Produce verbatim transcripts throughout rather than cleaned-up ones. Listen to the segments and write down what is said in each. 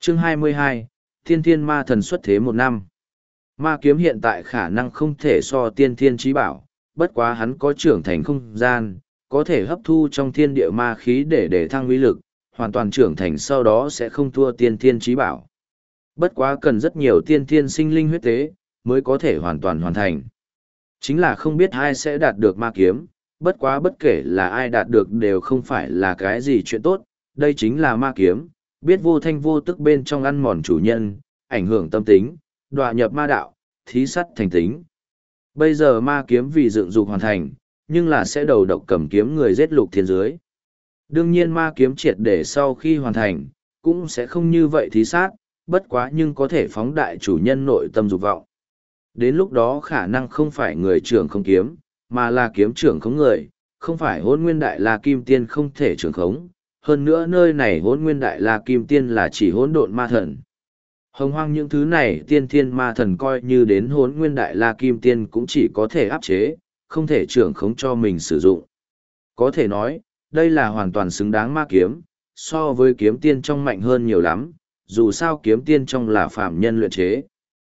Chương hai mươi hai, Tiên Thiên Ma Thần xuất thế một năm. Ma kiếm hiện tại khả năng không thể so tiên thiên trí bảo, bất quá hắn có trưởng thành không gian, có thể hấp thu trong thiên địa ma khí để để thăng uy lực, hoàn toàn trưởng thành sau đó sẽ không thua tiên thiên trí bảo. Bất quá cần rất nhiều tiên thiên sinh linh huyết tế, mới có thể hoàn toàn hoàn thành. Chính là không biết ai sẽ đạt được ma kiếm, bất quá bất kể là ai đạt được đều không phải là cái gì chuyện tốt, đây chính là ma kiếm, biết vô thanh vô tức bên trong ăn mòn chủ nhân, ảnh hưởng tâm tính, đọa nhập ma đạo, thí sắt thành tính. Bây giờ ma kiếm vì dựng dục hoàn thành, nhưng là sẽ đầu độc cầm kiếm người giết lục thiên dưới. Đương nhiên ma kiếm triệt để sau khi hoàn thành, cũng sẽ không như vậy thí sát, bất quá nhưng có thể phóng đại chủ nhân nội tâm dục vọng. Đến lúc đó khả năng không phải người trưởng không kiếm, mà là kiếm trưởng không người, không phải hôn nguyên đại la kim tiên không thể trưởng khống. Hơn nữa nơi này hôn nguyên đại la kim tiên là chỉ hỗn độn ma thần. Hồng hoang những thứ này tiên thiên ma thần coi như đến hốn nguyên đại la kim tiên cũng chỉ có thể áp chế, không thể trưởng khống cho mình sử dụng. Có thể nói, đây là hoàn toàn xứng đáng ma kiếm, so với kiếm tiên trong mạnh hơn nhiều lắm, dù sao kiếm tiên trong là phạm nhân luyện chế.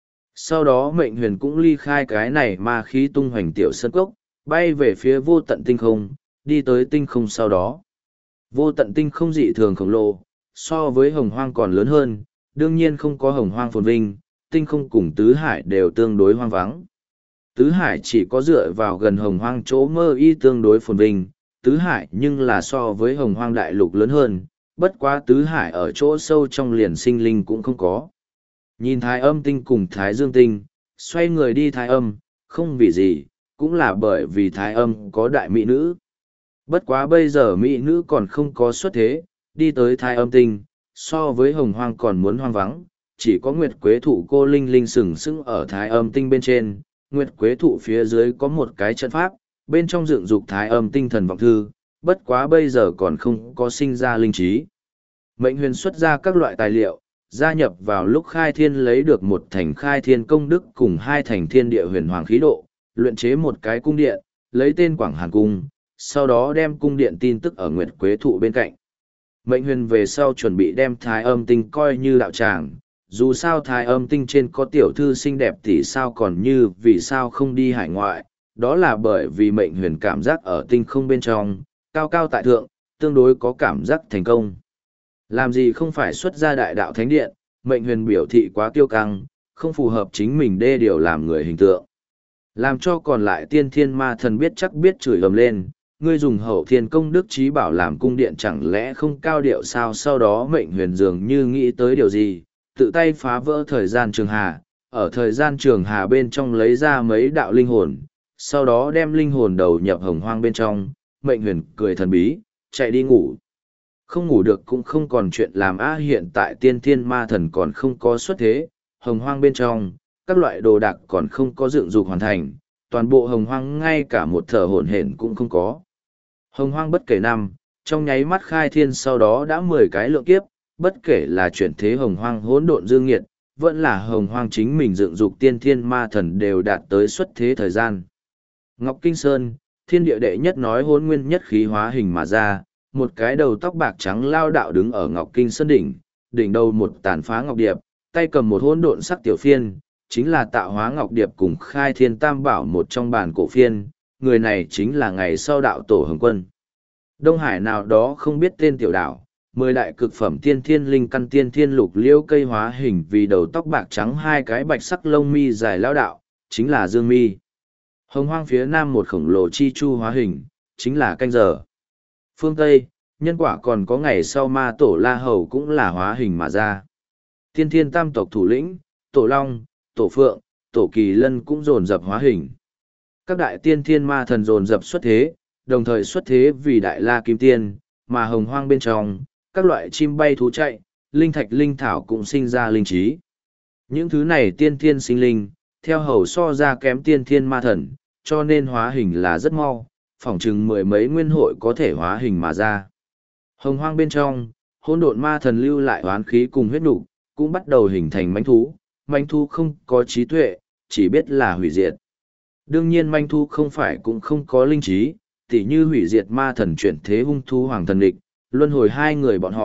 Sau đó mệnh huyền cũng ly khai cái này ma khí tung hoành tiểu sân cốc, bay về phía vô tận tinh không, đi tới tinh không sau đó. Vô tận tinh không dị thường khổng lồ, so với hồng hoang còn lớn hơn, đương nhiên không có hồng hoang phồn vinh, tinh không cùng tứ hải đều tương đối hoang vắng. Tứ hải chỉ có dựa vào gần hồng hoang chỗ mơ y tương đối phồn vinh, tứ hải nhưng là so với hồng hoang đại lục lớn hơn, bất quá tứ hải ở chỗ sâu trong liền sinh linh cũng không có. Nhìn thái âm tinh cùng thái dương tinh, xoay người đi thái âm, không vì gì, cũng là bởi vì thái âm có đại mỹ nữ. Bất quá bây giờ mỹ nữ còn không có xuất thế, đi tới thái âm tinh, so với hồng hoang còn muốn hoang vắng, chỉ có nguyệt quế thụ cô linh linh sừng sững ở thái âm tinh bên trên, nguyệt quế thụ phía dưới có một cái trận pháp, bên trong dựng dục thái âm tinh thần vọng thư, bất quá bây giờ còn không có sinh ra linh trí. Mệnh huyền xuất ra các loại tài liệu, gia nhập vào lúc khai thiên lấy được một thành khai thiên công đức cùng hai thành thiên địa huyền hoàng khí độ, luyện chế một cái cung điện, lấy tên Quảng Hàn Cung, sau đó đem cung điện tin tức ở nguyệt quế thụ bên cạnh. Mệnh huyền về sau chuẩn bị đem thái âm tinh coi như đạo tràng, dù sao thái âm tinh trên có tiểu thư xinh đẹp thì sao còn như vì sao không đi hải ngoại, đó là bởi vì mệnh huyền cảm giác ở tinh không bên trong, cao cao tại thượng, tương đối có cảm giác thành công. Làm gì không phải xuất ra đại đạo thánh điện, mệnh huyền biểu thị quá kiêu căng, không phù hợp chính mình đê điều làm người hình tượng. Làm cho còn lại tiên thiên ma thần biết chắc biết chửi ầm lên, ngươi dùng hậu thiên công đức trí bảo làm cung điện chẳng lẽ không cao điệu sao? Sau đó mệnh huyền dường như nghĩ tới điều gì, tự tay phá vỡ thời gian trường hà, ở thời gian trường hà bên trong lấy ra mấy đạo linh hồn, sau đó đem linh hồn đầu nhập hồng hoang bên trong, mệnh huyền cười thần bí, chạy đi ngủ. Không ngủ được cũng không còn chuyện làm a. Hiện tại tiên thiên ma thần còn không có xuất thế, hồng hoang bên trong, các loại đồ đạc còn không có dựng dục hoàn thành, toàn bộ hồng hoang ngay cả một thở hổn hển cũng không có. Hồng hoang bất kể năm, trong nháy mắt khai thiên sau đó đã mười cái lượng kiếp, bất kể là chuyển thế hồng hoang hỗn độn dương nghiệt, vẫn là hồng hoang chính mình dựng dục tiên thiên ma thần đều đạt tới xuất thế thời gian. Ngọc Kinh Sơn, thiên địa đệ nhất nói hỗn nguyên nhất khí hóa hình mà ra, một cái đầu tóc bạc trắng lao đạo đứng ở Ngọc Kinh Sơn đỉnh, đỉnh đầu một tàn phá ngọc điệp, tay cầm một hỗn độn sắc tiểu phiên, chính là tạo hóa ngọc điệp cùng khai thiên tam bảo một trong bản cổ phiên, người này chính là ngày sau đạo tổ Hồng Quân. Đông Hải nào đó không biết tên tiểu đảo, mười đại cực phẩm tiên thiên linh căn tiên thiên lục liễu cây hóa hình vì đầu tóc bạc trắng hai cái bạch sắc lông mi dài lao đạo, chính là Dương Mi. Hồng hoang phía nam một khổng lồ chi chu hóa hình, chính là canh giờ. Phương Tây, nhân quả còn có ngày sau ma tổ La Hầu cũng là hóa hình mà ra. Tiên thiên tam tộc thủ lĩnh, Tổ Long, Tổ Phượng, Tổ Kỳ Lân cũng dồn dập hóa hình. Các đại tiên thiên ma thần dồn dập xuất thế, đồng thời xuất thế vì đại la kim tiên, mà hồng hoang bên trong, các loại chim bay thú chạy, linh thạch linh thảo cũng sinh ra linh trí. Những thứ này tiên thiên sinh linh, theo hầu so ra kém tiên thiên ma thần, cho nên hóa hình là rất mau, phỏng chừng mười mấy nguyên hội có thể hóa hình mà ra. Hồng hoang bên trong, hỗn độn ma thần lưu lại oán khí cùng huyết nục, cũng bắt đầu hình thành mãnh thú, mãnh thú không có trí tuệ, chỉ biết là hủy diệt. Đương nhiên mãnh thú không phải cũng không có linh trí, tỉ như hủy diệt ma thần chuyển thế hung thú hoàng thần địch, luân hồi hai người bọn họ,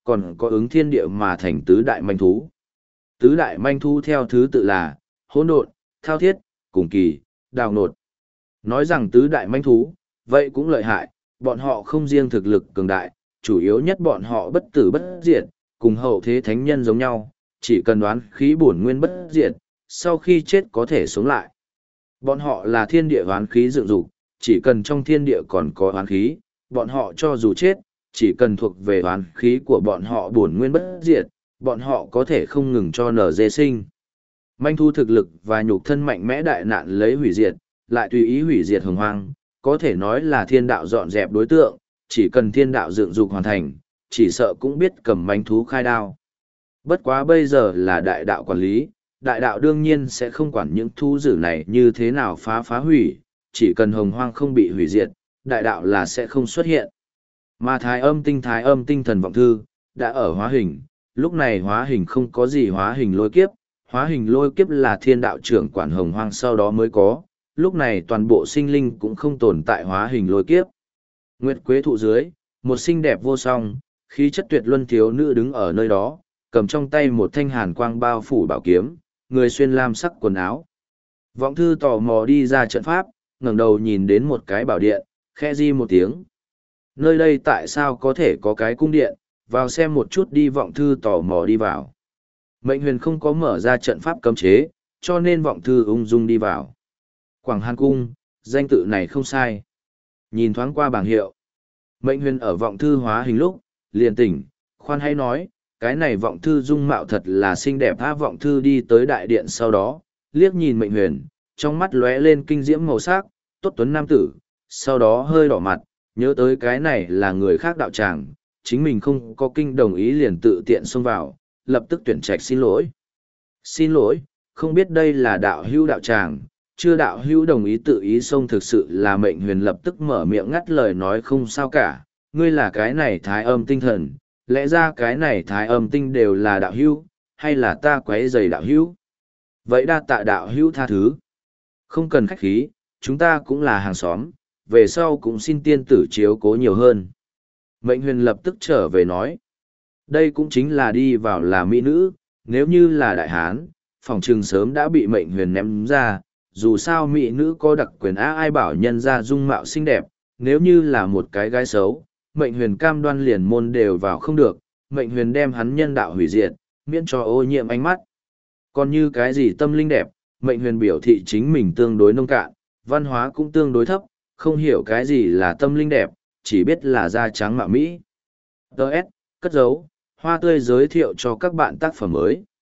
còn có ứng thiên địa mà thành tứ đại manh thú. Tứ đại manh thú theo thứ tự là hỗn độn, thao thiết, cùng kỳ, đào nột. Nói rằng tứ đại manh thú, vậy cũng lợi hại, bọn họ không riêng thực lực cường đại, chủ yếu nhất bọn họ bất tử bất diệt, cùng hậu thế thánh nhân giống nhau, chỉ cần đoán khí bổn nguyên bất diệt, sau khi chết có thể sống lại. Bọn họ là thiên địa hoán khí dựng dục, chỉ cần trong thiên địa còn có hoán khí, bọn họ cho dù chết, chỉ cần thuộc về hoán khí của bọn họ bổn nguyên bất diệt, bọn họ có thể không ngừng cho nở dê sinh. Manh thu thực lực và nhục thân mạnh mẽ đại nạn lấy hủy diệt, lại tùy ý hủy diệt hồng hoang, có thể nói là thiên đạo dọn dẹp đối tượng, chỉ cần thiên đạo dựng dục hoàn thành, chỉ sợ cũng biết cầm manh thú khai đao. Bất quá bây giờ là đại đạo quản lý, đại đạo đương nhiên sẽ không quản những thú dữ này như thế nào phá phá hủy, chỉ cần hồng hoang không bị hủy diệt, đại đạo là sẽ không xuất hiện. Mà thái âm tinh thái âm tinh thần vọng thư, đã ở hóa hình, lúc này hóa hình không có gì hóa hình lôi kiếp, hóa hình lôi kiếp là thiên đạo trưởng quản hồng hoang sau đó mới có, lúc này toàn bộ sinh linh cũng không tồn tại hóa hình lôi kiếp. Nguyệt quế thụ dưới, một xinh đẹp vô song, khí chất tuyệt luân thiếu nữ đứng ở nơi đó, cầm trong tay một thanh hàn quang bao phủ bảo kiếm, người xuyên lam sắc quần áo. Vọng thư tò mò đi ra trận pháp, ngẩng đầu nhìn đến một cái bảo điện, khẽ di một tiếng. Nơi đây tại sao có thể có cái cung điện, vào xem một chút đi. Vọng thư tò mò đi vào. Mệnh huyền không có mở ra trận pháp cấm chế, cho nên vọng thư ung dung đi vào. Quảng Hàn Cung, danh tự này không sai. Nhìn thoáng qua bảng hiệu. Mệnh huyền ở vọng thư hóa hình lúc, liền tỉnh, khoan hay nói, cái này vọng thư dung mạo thật là xinh đẹp. Tha vọng thư đi tới đại điện sau đó, liếc nhìn mệnh huyền, trong mắt lóe lên kinh diễm màu sắc, tốt tuấn nam tử, sau đó hơi đỏ mặt, nhớ tới cái này là người khác đạo tràng, chính mình không có kinh đồng ý liền tự tiện xông vào, lập tức tuyển trạch xin lỗi. Xin lỗi, không biết đây là đạo hữu đạo tràng, chưa đạo hữu đồng ý tự ý xông. Thực sự là mệnh huyền lập tức mở miệng ngắt lời nói không sao cả, ngươi là cái này thái âm tinh thần, lẽ ra cái này thái âm tinh đều là đạo hữu, hay là ta quấy rầy đạo hữu? Vậy đa tạ đạo hữu tha thứ. Không cần khách khí, chúng ta cũng là hàng xóm, về sau cũng xin tiên tử chiếu cố nhiều hơn. Mệnh huyền lập tức trở về nói. Đây cũng chính là đi vào là mỹ nữ, nếu như là đại hán, phòng trừng sớm đã bị mệnh huyền ném ra, dù sao mỹ nữ có đặc quyền á, ai bảo nhân ra dung mạo xinh đẹp, nếu như là một cái gái xấu, mệnh huyền cam đoan liền môn đều vào không được, mệnh huyền đem hắn nhân đạo hủy diệt, miễn cho ô nhiễm ánh mắt. Còn như cái gì tâm linh đẹp, mệnh huyền biểu thị chính mình tương đối nông cạn, văn hóa cũng tương đối thấp, không hiểu cái gì là tâm linh đẹp, chỉ biết là da trắng mạo Mỹ. Đợt, cất dấu, hoa tươi giới thiệu cho các bạn tác phẩm mới.